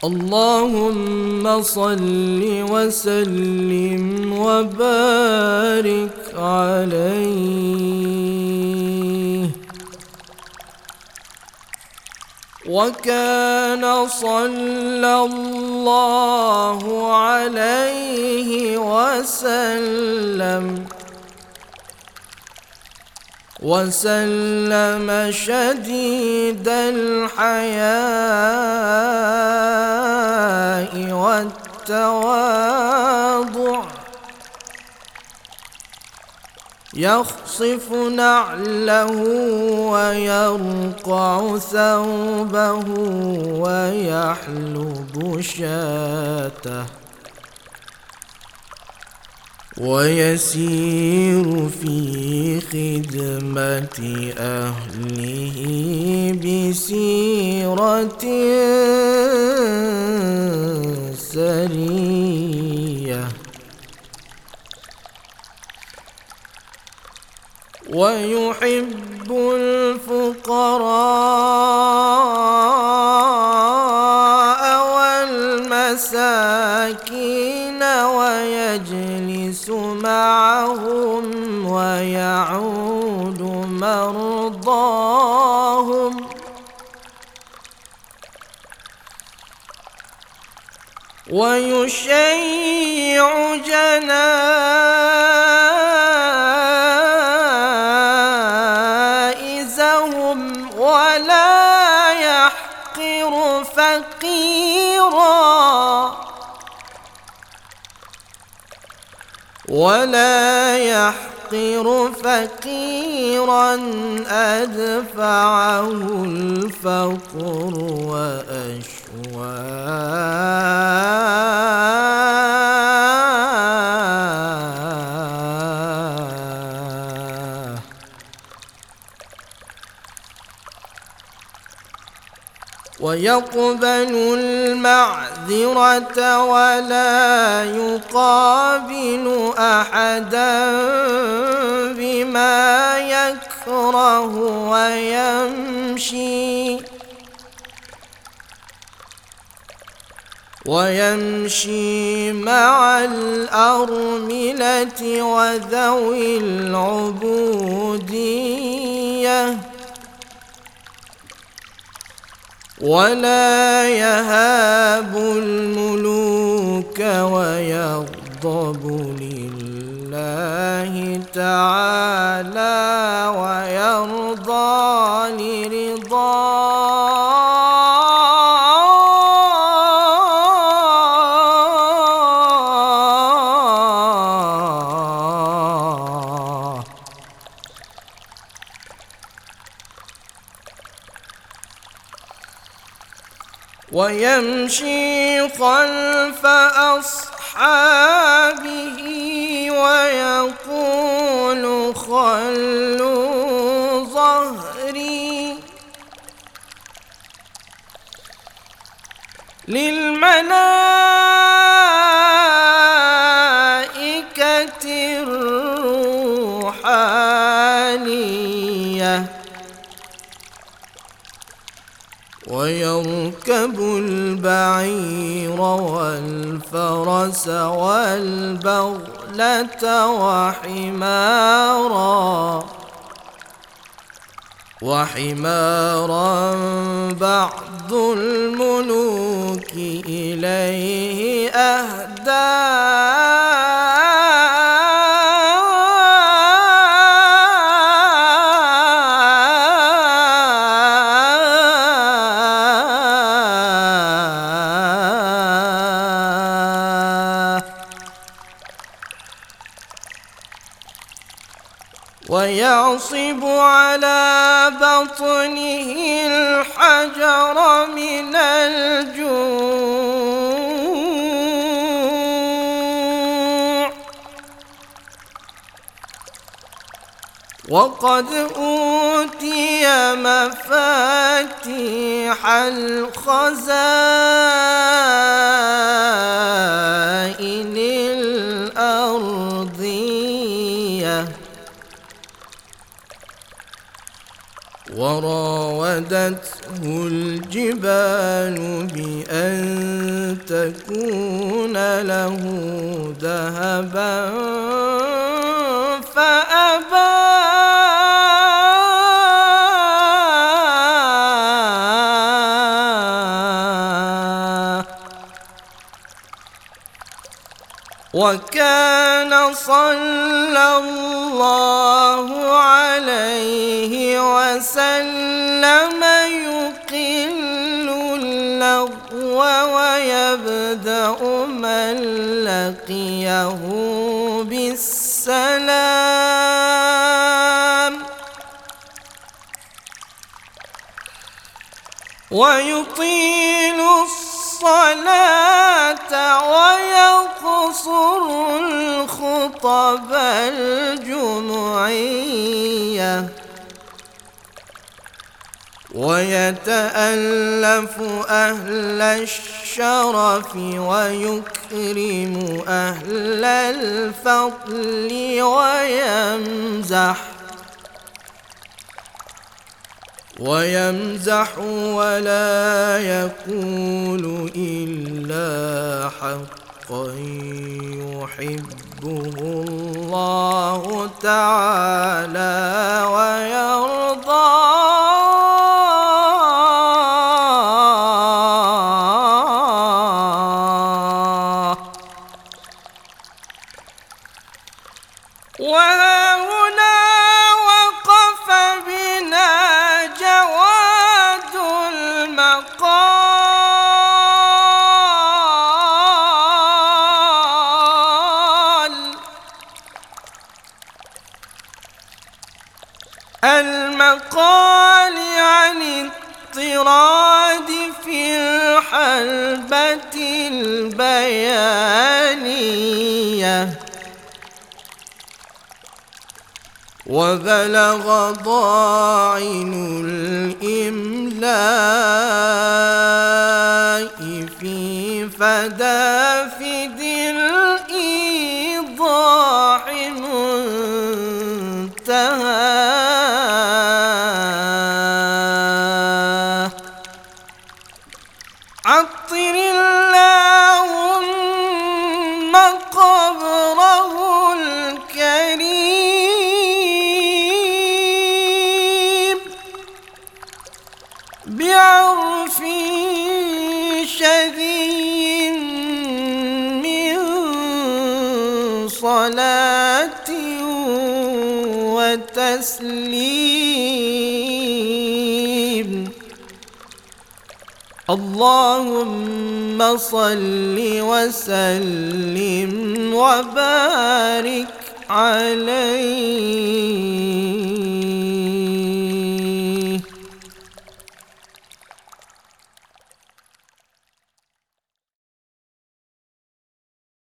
اللهم صل وسلم وبارك عليه. وكان صلى الله عليه وسلم شديد الحياء والتواضع يخصف نعله ويرقع ثوبه ويحلب شاته ويسير في خدمة أهله بسيرة سرية ويحب الفقراء والمساكين ويجلس معهم ويعود مرضاهم ويشيع جنائزهم ولا يحقر فقيرا أدفعه الفقر وأشواه. ويقبل المعذرة ولا يقابل أحدا بما يكره ويمشي مع الأرملة وذوي العبودية ولا يهاب الملوك ويغضب لله تعالى ويرضى لرضاه. ويمشي خلف أصحابه ويقول خلوا ظهري للملائكة الروحانية. ويركب البعير والفرس والبغلة وحمارا بعض الملوك إليه أهدى ويعصب على بطنه الحجر من الجوع. وقد أوتي مفاتيح الخزائن الأرضية وراودته الجبال بأن تكون له ذهبا فأبى وكان صلى الله عليه وسلم يقل اللغو ويبدأ من لقيه بالسلام ويطيل الصلاة ويقصر الخطب الجمعية ويتألف أهل الشرف ويكرم أهل الفضل ويمزح ولا يقول إلا حقا يحبه الله تعالى ويرضاه. وهنا وقف بنا جواد المقال عن اضطراد في الحلبة البيانية وبلغ ضاعن الإملاء في فدافد الإيضاح منتهى عطر اللهم قبره الكريم بعرف شذي من صلاة وتسليم. اللهم صل وسلم وبارك عليه.